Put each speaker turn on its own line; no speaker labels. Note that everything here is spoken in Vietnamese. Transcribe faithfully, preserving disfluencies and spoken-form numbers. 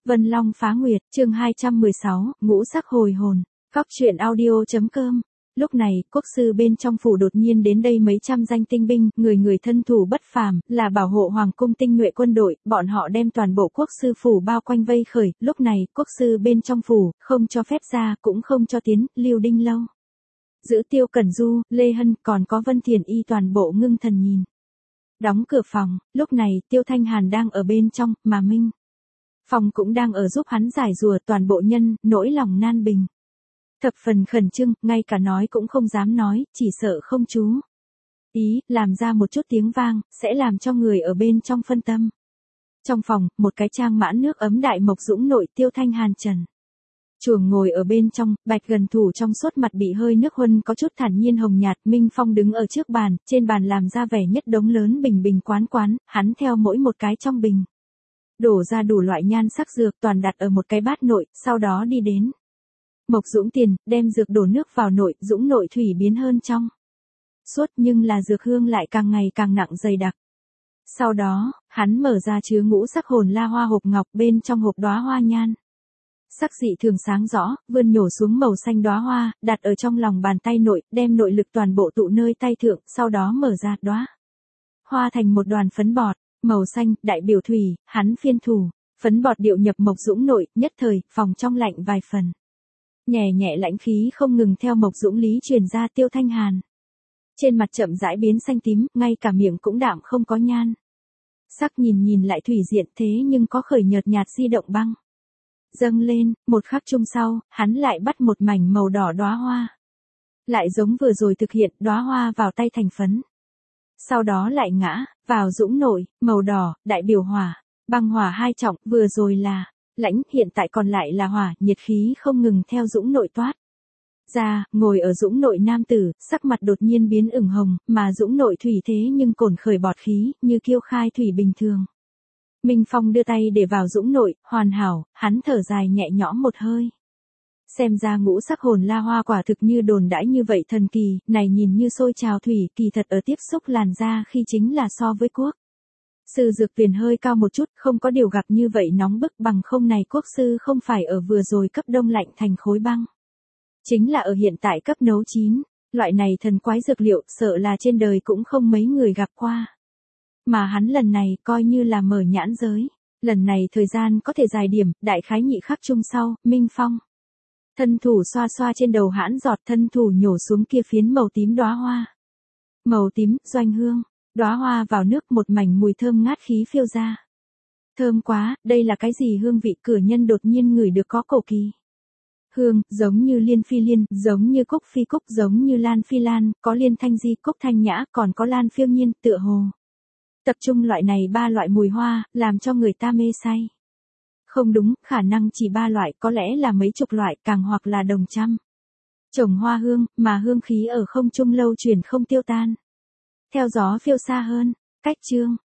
Vân Long phá nguyệt, chương hai trăm mười sáu, ngũ sắc hồi hồn. Cóc truyện audio chấm com. Lúc này, quốc sư bên trong phủ đột nhiên đến đây mấy trăm danh tinh binh, người người thân thủ bất phàm, là bảo hộ hoàng cung tinh nhuệ quân đội, bọn họ đem toàn bộ quốc sư phủ bao quanh vây khởi, lúc này, quốc sư bên trong phủ, không cho phép ra, cũng không cho tiến, Lưu Đinh Lâu. Giữ Tiêu Cẩn Du, Lê Hân, còn có Vân Thiền Y toàn bộ ngưng thần nhìn. Đóng cửa phòng, lúc này, Tiêu Thanh Hàn đang ở bên trong, mà Minh Phong cũng đang ở giúp hắn giải rùa toàn bộ nhân, nỗi lòng nan bình. Thập phần khẩn trương, ngay cả nói cũng không dám nói, chỉ sợ không chú ý, làm ra một chút tiếng vang, sẽ làm cho người ở bên trong phân tâm. Trong phòng, một cái trang mãn nước ấm đại mộc dũng nội Tiêu Thanh Hàn trần chuồng ngồi ở bên trong, bạch gần thủ trong suốt mặt bị hơi nước huân có chút thản nhiên hồng nhạt. Minh Phong đứng ở trước bàn, trên bàn làm ra vẻ nhất đống lớn bình bình quán quán, hắn theo mỗi một cái trong bình đổ ra đủ loại nhan sắc dược toàn đặt ở một cái bát nội, sau đó đi đến Mộc Dũng tiền, đem dược đổ nước vào nội, Dũng nội thủy biến hơn trong suốt, nhưng là dược hương lại càng ngày càng nặng dày đặc. Sau đó, hắn mở ra chứa ngũ sắc hồn la hoa hộp ngọc, bên trong hộp đóa hoa nhan sắc dị thường sáng rõ, vươn nhổ xuống màu xanh đóa hoa, đặt ở trong lòng bàn tay nội, đem nội lực toàn bộ tụ nơi tay thượng, sau đó mở ra đóa hoa thành một đoàn phấn bọt màu xanh, đại biểu thủy, hắn phiên thủ, phấn bọt điệu nhập Mộc Dũng nội, nhất thời, phòng trong lạnh vài phần. Nhẹ nhẹ lãnh khí không ngừng theo Mộc Dũng lý truyền ra. Tiêu Thanh Hàn trên mặt chậm rãi biến xanh tím, ngay cả miệng cũng đạm không có nhan sắc, nhìn nhìn lại thủy diện, thế nhưng có khởi nhợt nhạt di động băng dâng lên. Một khắc chung sau, hắn lại bắt một mảnh màu đỏ đóa hoa, lại giống vừa rồi thực hiện, đóa hoa vào tay thành phấn, sau đó lại ngã vào Dũng nội, màu đỏ, đại biểu hỏa, băng hỏa hai trọng, vừa rồi là lãnh, hiện tại còn lại là hỏa, nhiệt khí không ngừng theo Dũng nội toát ra. Ngồi ở Dũng nội nam tử, sắc mặt đột nhiên biến ửng hồng, mà Dũng nội thủy thế nhưng cồn khởi bọt khí, như kiêu khai thủy bình thường. Minh Phong đưa tay để vào Dũng nội, hoàn hảo, hắn thở dài nhẹ nhõm một hơi. Xem ra ngũ sắc hồn la hoa quả thực như đồn đãi như vậy thần kỳ, này nhìn như sôi trào thủy, kỳ thật ở tiếp xúc làn da khi chính là so với quốc sư dược tiền hơi cao một chút, không có điều gặp như vậy nóng bức, bằng không này quốc sư không phải ở vừa rồi cấp đông lạnh thành khối băng, chính là ở hiện tại cấp nấu chín. Loại này thần quái dược liệu, sợ là trên đời cũng không mấy người gặp qua. Mà hắn lần này coi như là mở nhãn giới. Lần này thời gian có thể dài điểm, đại khái nhị khắc chung sau, Minh Phong thân thủ xoa xoa trên đầu hãn giọt, thân thủ nhổ xuống kia phiến màu tím đóa hoa. Màu tím, doanh hương, đóa hoa vào nước, một mảnh mùi thơm ngát khí phiêu ra. Thơm quá, đây là cái gì hương vị? Cửa nhân đột nhiên ngửi được có cổ kỳ hương, giống như liên phi liên, giống như cúc phi cúc, giống như lan phi lan, có liên thanh di, cúc thanh nhã, còn có lan phiêu nhiên, tựa hồ tập trung loại này ba loại mùi hoa, làm cho người ta mê say. Không đúng, khả năng chỉ ba loại, có lẽ là mấy chục loại, càng hoặc là đồng trăm trồng hoa hương, mà hương khí ở không trung lâu truyền không tiêu tan, theo gió phiêu xa hơn. Cách chương